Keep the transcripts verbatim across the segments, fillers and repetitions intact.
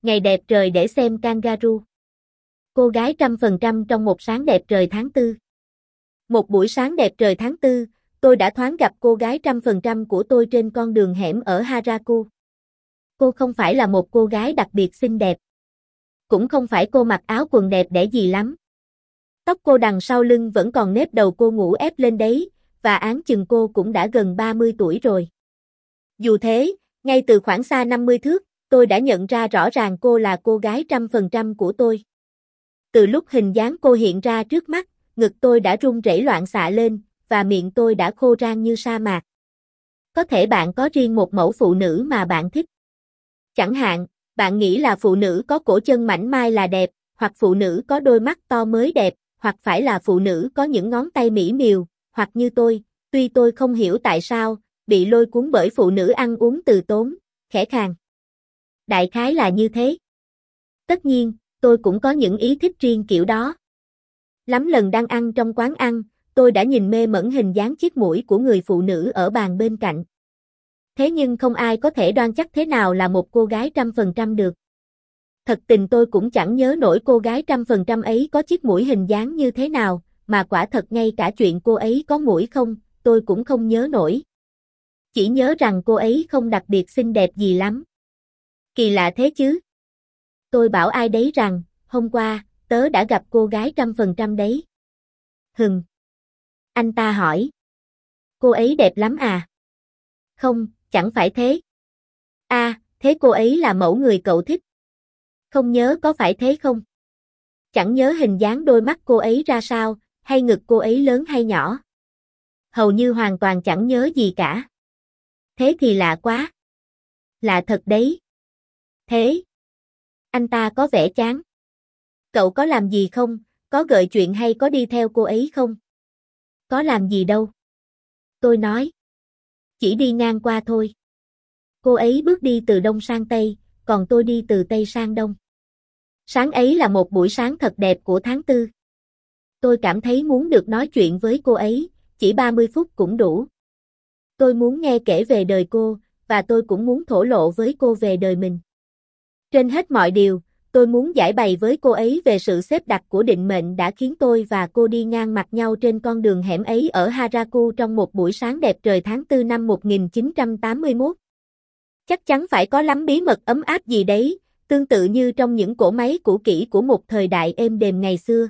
Ngày đẹp trời để xem kangaroo. Cô gái trăm phần trăm trong một sáng đẹp trời tháng tư. Một buổi sáng đẹp trời tháng tư, tôi đã thoáng gặp cô gái trăm phần trăm của tôi trên con đường hẻm ở Harajuku. Cô không phải là một cô gái đặc biệt xinh đẹp. Cũng không phải cô mặc áo quần đẹp đẽ gì lắm. Tóc cô đằng sau lưng vẫn còn nếp đầu cô ngủ ép lên đấy, và áng chừng cô cũng đã gần ba mươi tuổi rồi. Dù thế, ngay từ khoảng xa năm mươi thước, tôi đã nhận ra rõ ràng cô là cô gái trăm phần trăm của tôi. Từ lúc hình dáng cô hiện ra trước mắt, ngực tôi đã rung rẩy loạn xạ lên, và miệng tôi đã khô rang như sa mạc. Có thể bạn có riêng một mẫu phụ nữ mà bạn thích. Chẳng hạn, bạn nghĩ là phụ nữ có cổ chân mảnh mai là đẹp, hoặc phụ nữ có đôi mắt to mới đẹp, hoặc phải là phụ nữ có những ngón tay mỹ miều, hoặc như tôi, tuy tôi không hiểu tại sao, bị lôi cuốn bởi phụ nữ ăn uống từ tốn, khẽ khàng. Đại khái là như thế. Tất nhiên, tôi cũng có những ý thích riêng kiểu đó. Lắm lần đang ăn trong quán ăn, tôi đã nhìn mê mẩn hình dáng chiếc mũi của người phụ nữ ở bàn bên cạnh. Thế nhưng không ai có thể đoan chắc thế nào là một cô gái trăm phần trăm được. Thật tình tôi cũng chẳng nhớ nổi cô gái trăm phần trăm ấy có chiếc mũi hình dáng như thế nào, mà quả thật ngay cả chuyện cô ấy có mũi không, tôi cũng không nhớ nổi. Chỉ nhớ rằng cô ấy không đặc biệt xinh đẹp gì lắm. Kỳ lạ thế chứ. Tôi bảo ai đấy rằng, hôm qua, tớ đã gặp cô gái trăm phần trăm đấy. Hừm. Anh ta hỏi. Cô ấy đẹp lắm à? Không, chẳng phải thế. À, thế cô ấy là mẫu người cậu thích. Không nhớ có phải thế không? Chẳng nhớ hình dáng đôi mắt cô ấy ra sao, hay ngực cô ấy lớn hay nhỏ. Hầu như hoàn toàn chẳng nhớ gì cả. Thế thì lạ quá. Lạ thật đấy. Thế. Anh ta có vẻ chán. Cậu có làm gì không? Có gợi chuyện hay có đi theo cô ấy không? Có làm gì đâu. Tôi nói. Chỉ đi ngang qua thôi. Cô ấy bước đi từ đông sang tây, còn tôi đi từ tây sang đông. Sáng ấy là một buổi sáng thật đẹp của tháng tư. Tôi cảm thấy muốn được nói chuyện với cô ấy, chỉ ba mươi phút cũng đủ. Tôi muốn nghe kể về đời cô, và tôi cũng muốn thổ lộ với cô về đời mình. Trên hết mọi điều, tôi muốn giải bày với cô ấy về sự xếp đặt của định mệnh đã khiến tôi và cô đi ngang mặt nhau trên con đường hẻm ấy ở Harajuku trong một buổi sáng đẹp trời tháng tư năm một nghìn chín trăm tám mươi mốt. Chắc chắn phải có lắm bí mật ấm áp gì đấy, tương tự như trong những cỗ máy cũ kỹ của một thời đại êm đềm ngày xưa.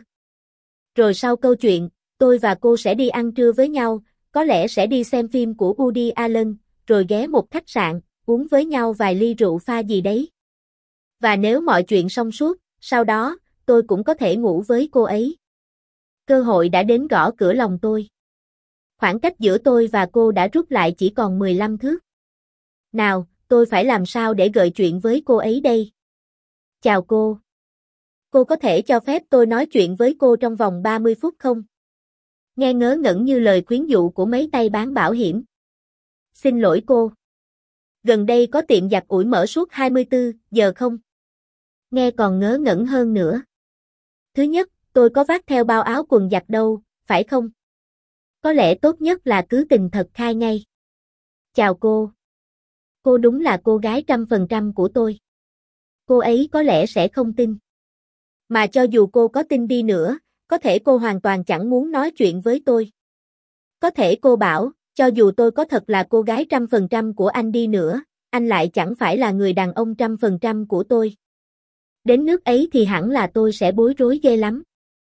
Rồi sau câu chuyện, tôi và cô sẽ đi ăn trưa với nhau, có lẽ sẽ đi xem phim của Woody Allen, rồi ghé một khách sạn, uống với nhau vài ly rượu pha gì đấy. Và nếu mọi chuyện xong suốt, sau đó, tôi cũng có thể ngủ với cô ấy. Cơ hội đã đến gõ cửa lòng tôi. Khoảng cách giữa tôi và cô đã rút lại chỉ còn mười lăm thước. Nào, tôi phải làm sao để gợi chuyện với cô ấy đây? Chào cô. Cô có thể cho phép tôi nói chuyện với cô trong vòng ba mươi phút không? Nghe ngớ ngẩn như lời khuyến dụ của mấy tay bán bảo hiểm. Xin lỗi cô. Gần đây có tiệm giặt ủi mở suốt hai mươi tư giờ không? Nghe còn ngớ ngẩn hơn nữa. Thứ nhất, tôi có vác theo bao áo quần giặt đâu, phải không? Có lẽ tốt nhất là cứ tình thật khai ngay. Chào cô. Cô đúng là cô gái trăm phần trăm của tôi. Cô ấy có lẽ sẽ không tin. Mà cho dù cô có tin đi nữa, có thể cô hoàn toàn chẳng muốn nói chuyện với tôi. Có thể cô bảo, cho dù tôi có thật là cô gái trăm phần trăm của anh đi nữa, anh lại chẳng phải là người đàn ông trăm phần trăm của tôi. Đến nước ấy thì hẳn là tôi sẽ bối rối ghê lắm.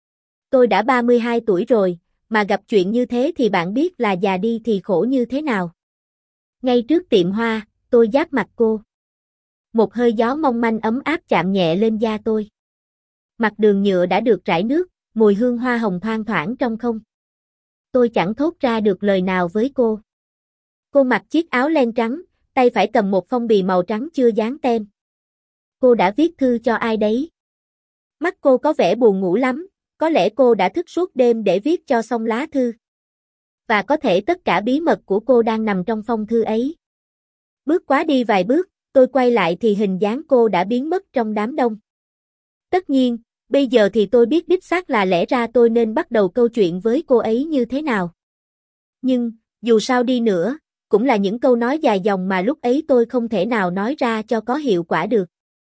Tôi đã ba mươi hai tuổi rồi, mà gặp chuyện như thế thì bạn biết là già đi thì khổ như thế nào. Ngay trước tiệm hoa, tôi giáp mặt cô. Một hơi gió mong manh ấm áp chạm nhẹ lên da tôi. Mặt đường nhựa đã được rải nước, mùi hương hoa hồng thoang thoảng trong không. Tôi chẳng thốt ra được lời nào với cô. Cô mặc chiếc áo len trắng, tay phải cầm một phong bì màu trắng chưa dán tem. Cô đã viết thư cho ai đấy? Mắt cô có vẻ buồn ngủ lắm, có lẽ cô đã thức suốt đêm để viết cho xong lá thư. Và có thể tất cả bí mật của cô đang nằm trong phong thư ấy. Bước quá đi vài bước, tôi quay lại thì hình dáng cô đã biến mất trong đám đông. Tất nhiên, bây giờ thì tôi biết đích xác là lẽ ra tôi nên bắt đầu câu chuyện với cô ấy như thế nào. Nhưng, dù sao đi nữa, cũng là những câu nói dài dòng mà lúc ấy tôi không thể nào nói ra cho có hiệu quả được.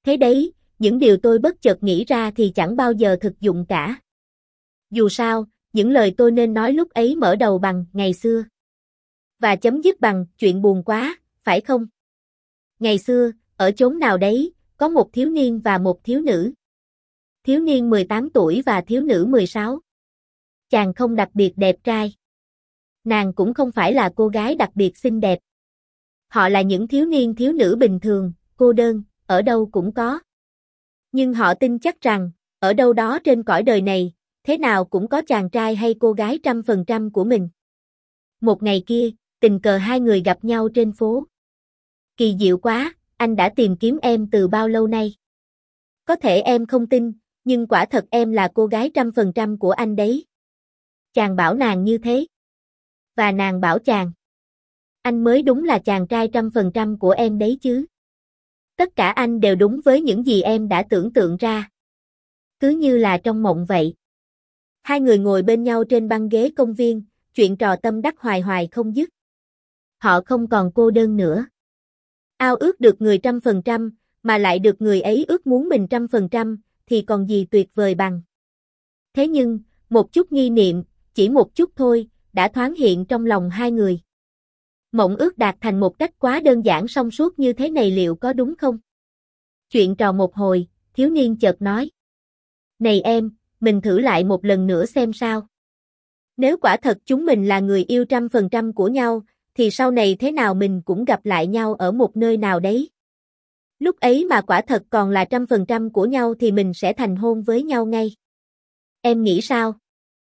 Thế đấy, những điều tôi bất chợt nghĩ ra thì chẳng bao giờ thực dụng cả. Dù sao, những lời tôi nên nói lúc ấy mở đầu bằng ngày xưa. Và chấm dứt bằng chuyện buồn quá, phải không? Ngày xưa, ở chốn nào đấy, có một thiếu niên và một thiếu nữ. Thiếu niên mười tám tuổi và thiếu nữ mười sáu. Chàng không đặc biệt đẹp trai. Nàng cũng không phải là cô gái đặc biệt xinh đẹp. Họ là những thiếu niên thiếu nữ bình thường, cô đơn, ở đâu cũng có. Nhưng họ tin chắc rằng, ở đâu đó trên cõi đời này, thế nào cũng có chàng trai hay cô gái trăm phần trăm của mình. Một ngày kia, tình cờ hai người gặp nhau trên phố. Kỳ diệu quá, anh đã tìm kiếm em từ bao lâu nay? Có thể em không tin, nhưng quả thật em là cô gái trăm phần trăm của anh đấy. Chàng bảo nàng như thế. Và nàng bảo chàng. Anh mới đúng là chàng trai trăm phần trăm của em đấy chứ. Tất cả anh đều đúng với những gì em đã tưởng tượng ra. Cứ như là trong mộng vậy. Hai người ngồi bên nhau trên băng ghế công viên, chuyện trò tâm đắc hoài hoài không dứt. Họ không còn cô đơn nữa. Ao ước được người trăm phần trăm, mà lại được người ấy ước muốn mình trăm phần trăm, thì còn gì tuyệt vời bằng. Thế nhưng, một chút nghi niệm, chỉ một chút thôi, đã thoáng hiện trong lòng hai người. Mộng ước đạt thành một cách quá đơn giản song suốt như thế này liệu có đúng không? Chuyện trò một hồi, thiếu niên chợt nói. Này em, mình thử lại một lần nữa xem sao. Nếu quả thật chúng mình là người yêu trăm phần trăm của nhau, thì sau này thế nào mình cũng gặp lại nhau ở một nơi nào đấy. Lúc ấy mà quả thật còn là trăm phần trăm của nhau thì mình sẽ thành hôn với nhau ngay. Em nghĩ sao?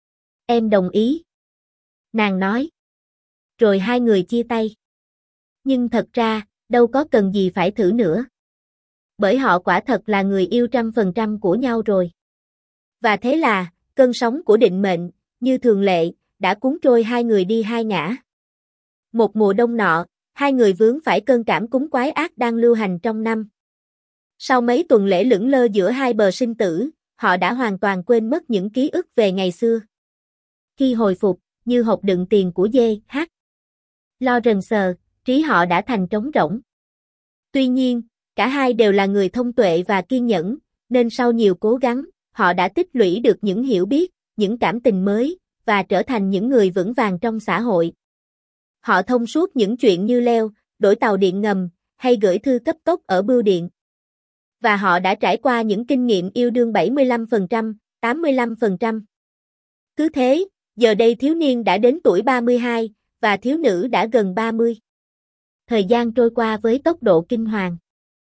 Em đồng ý. Nàng nói. Rồi hai người chia tay. Nhưng thật ra, đâu có cần gì phải thử nữa. Bởi họ quả thật là người yêu trăm phần trăm của nhau rồi. Và thế là, cơn sóng của định mệnh, như thường lệ, đã cuốn trôi hai người đi hai ngả. Một mùa đông nọ, hai người vướng phải cơn cảm cúm quái ác đang lưu hành trong năm. Sau mấy tuần lễ lững lơ giữa hai bờ sinh tử, họ đã hoàn toàn quên mất những ký ức về ngày xưa. Khi hồi phục, như hộp đựng tiền của dê, hát. Lawrence, trí họ đã thành trống rỗng. Tuy nhiên, cả hai đều là người thông tuệ và kiên nhẫn, nên sau nhiều cố gắng, họ đã tích lũy được những hiểu biết, những cảm tình mới, và trở thành những người vững vàng trong xã hội. Họ thông suốt những chuyện như leo, đổi tàu điện ngầm, hay gửi thư cấp tốc ở bưu điện. Và họ đã trải qua những kinh nghiệm yêu đương bảy mươi lăm phần trăm, tám mươi lăm phần trăm. Cứ thế, giờ đây thiếu niên đã đến tuổi ba mươi hai, và thiếu nữ đã gần ba mươi. Thời gian trôi qua với tốc độ kinh hoàng.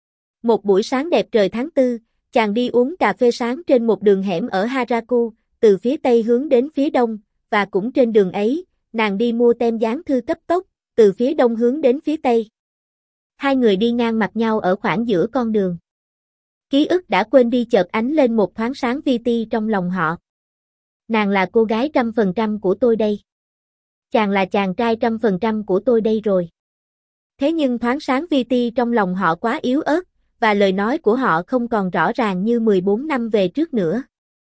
Một buổi sáng đẹp trời tháng tư, chàng đi uống cà phê sáng trên một đường hẻm ở Harajuku, từ phía tây hướng đến phía đông, và cũng trên đường ấy, nàng đi mua tem dán thư cấp tốc, từ phía đông hướng đến phía tây. Hai người đi ngang mặt nhau ở khoảng giữa con đường. Ký ức đã quên đi chợt ánh lên một thoáng sáng vi ti trong lòng họ. Nàng là cô gái trăm phần trăm của tôi đây. Chàng là chàng trai trăm phần trăm của tôi đây rồi. Thế nhưng thoáng sáng vi ti trong lòng họ quá yếu ớt, và lời nói của họ không còn rõ ràng như mười bốn năm về trước nữa.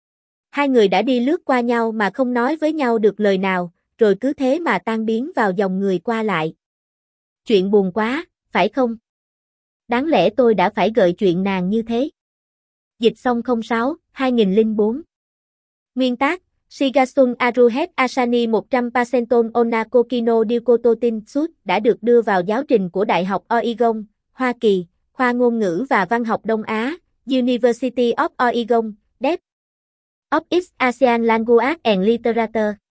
Hai người đã đi lướt qua nhau mà không nói với nhau được lời nào, rồi cứ thế mà tan biến vào dòng người qua lại. Chuyện buồn quá, phải không? Đáng lẽ tôi đã phải gợi chuyện nàng như thế. Dịch xong không sáu, hai nghìn lẻ bốn. Nguyên tác, Shigatsun Aruhet Asani một trăm Pacenton Onakokino Dikototin Sut đã được đưa vào giáo trình của Đại học Oregon, Hoa Kỳ, Khoa Ngôn ngữ và Văn học Đông Á, University of Oregon, Dep. of East Asian Language and Literature.